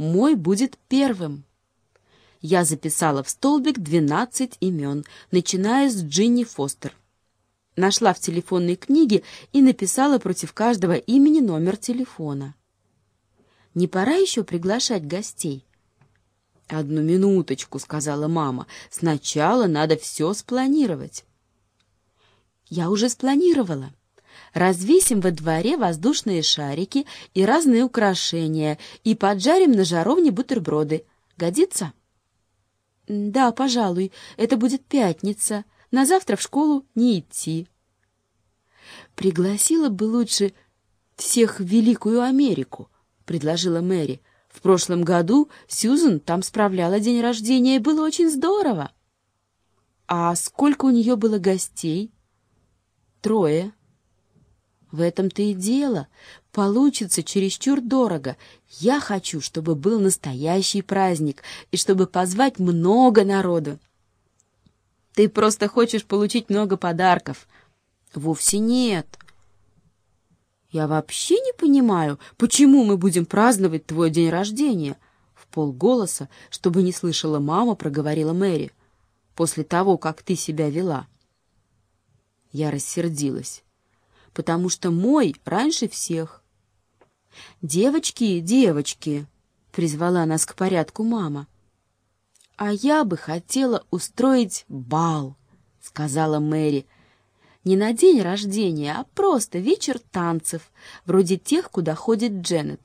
мой будет первым. Я записала в столбик 12 имен, начиная с Джинни Фостер. Нашла в телефонной книге и написала против каждого имени номер телефона. Не пора еще приглашать гостей? «Одну минуточку», — сказала мама. «Сначала надо все спланировать». «Я уже спланировала. Развесим во дворе воздушные шарики и разные украшения и поджарим на жаровне бутерброды. Годится?» «Да, пожалуй, это будет пятница. На завтра в школу не идти». «Пригласила бы лучше всех в Великую Америку», — предложила Мэри. «В прошлом году Сьюзен там справляла день рождения, и было очень здорово». «А сколько у нее было гостей?» 3. «В этом-то и дело. Получится чересчур дорого. Я хочу, чтобы был настоящий праздник и чтобы позвать много народу». «Ты просто хочешь получить много подарков». «Вовсе нет. Я вообще не понимаю, почему мы будем праздновать твой день рождения?» Вполголоса, чтобы не слышала мама, проговорила Мэри. «После того, как ты себя вела». Я рассердилась, потому что мой раньше всех. «Девочки, девочки!» — призвала нас к порядку мама. «А я бы хотела устроить бал», — сказала Мэри. «Не на день рождения, а просто вечер танцев, вроде тех, куда ходит Дженнет».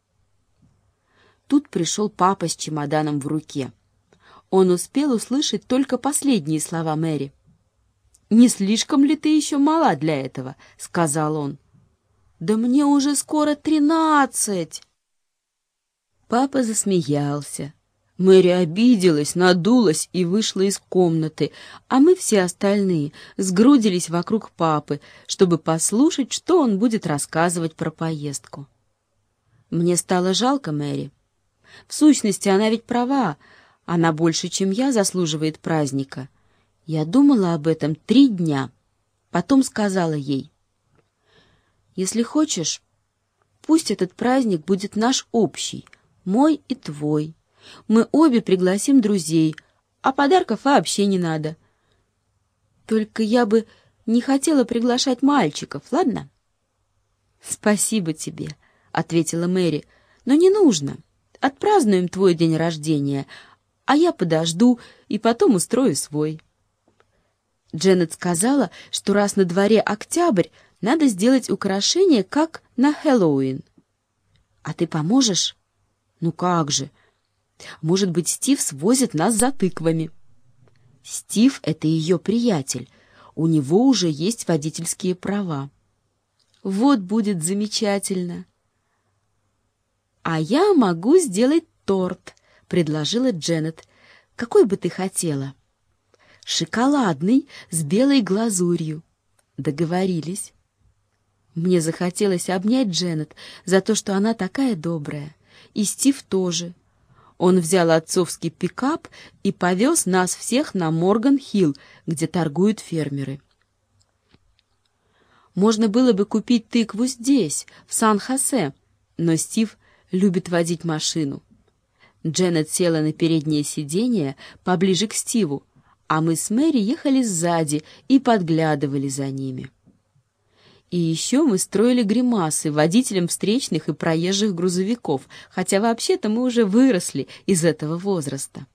Тут пришел папа с чемоданом в руке. Он успел услышать только последние слова Мэри. «Не слишком ли ты еще мала для этого?» — сказал он. «Да мне уже скоро 13!» Папа засмеялся. Мэри обиделась, надулась и вышла из комнаты, а мы все остальные сгрудились вокруг папы, чтобы послушать, что он будет рассказывать про поездку. Мне стало жалко Мэри. В сущности, она ведь права, она больше, чем я, заслуживает праздника. Я думала об этом 3 дня, потом сказала ей: «Если хочешь, пусть этот праздник будет наш общий, мой и твой. Мы обе пригласим друзей, а подарков вообще не надо. Только я бы не хотела приглашать мальчиков, ладно?» «Спасибо тебе», — ответила Мэри, — «но не нужно. Отпразднуем твой день рождения, а я подожду и потом устрою свой». Дженнет сказала, что раз на дворе октябрь, надо сделать украшение, как на Хэллоуин. «А ты поможешь?» «Ну как же! Может быть, Стив свозит нас за тыквами». Стив — это ее приятель. У него уже есть водительские права. Вот будет замечательно. «А я могу сделать торт», — предложила Дженнет. «Какой бы ты хотела?» «Шоколадный, с белой глазурью». Договорились. Мне захотелось обнять Дженнет за то, что она такая добрая. И Стив тоже. Он взял отцовский пикап и повез нас всех на Морган-Хилл, где торгуют фермеры. Можно было бы купить тыкву здесь, в Сан-Хосе, но Стив любит водить машину. Дженнет села на переднее сиденье поближе к Стиву, а мы с Мэри ехали сзади и подглядывали за ними. И еще мы строили гримасы водителям встречных и проезжих грузовиков, хотя вообще-то мы уже выросли из этого возраста.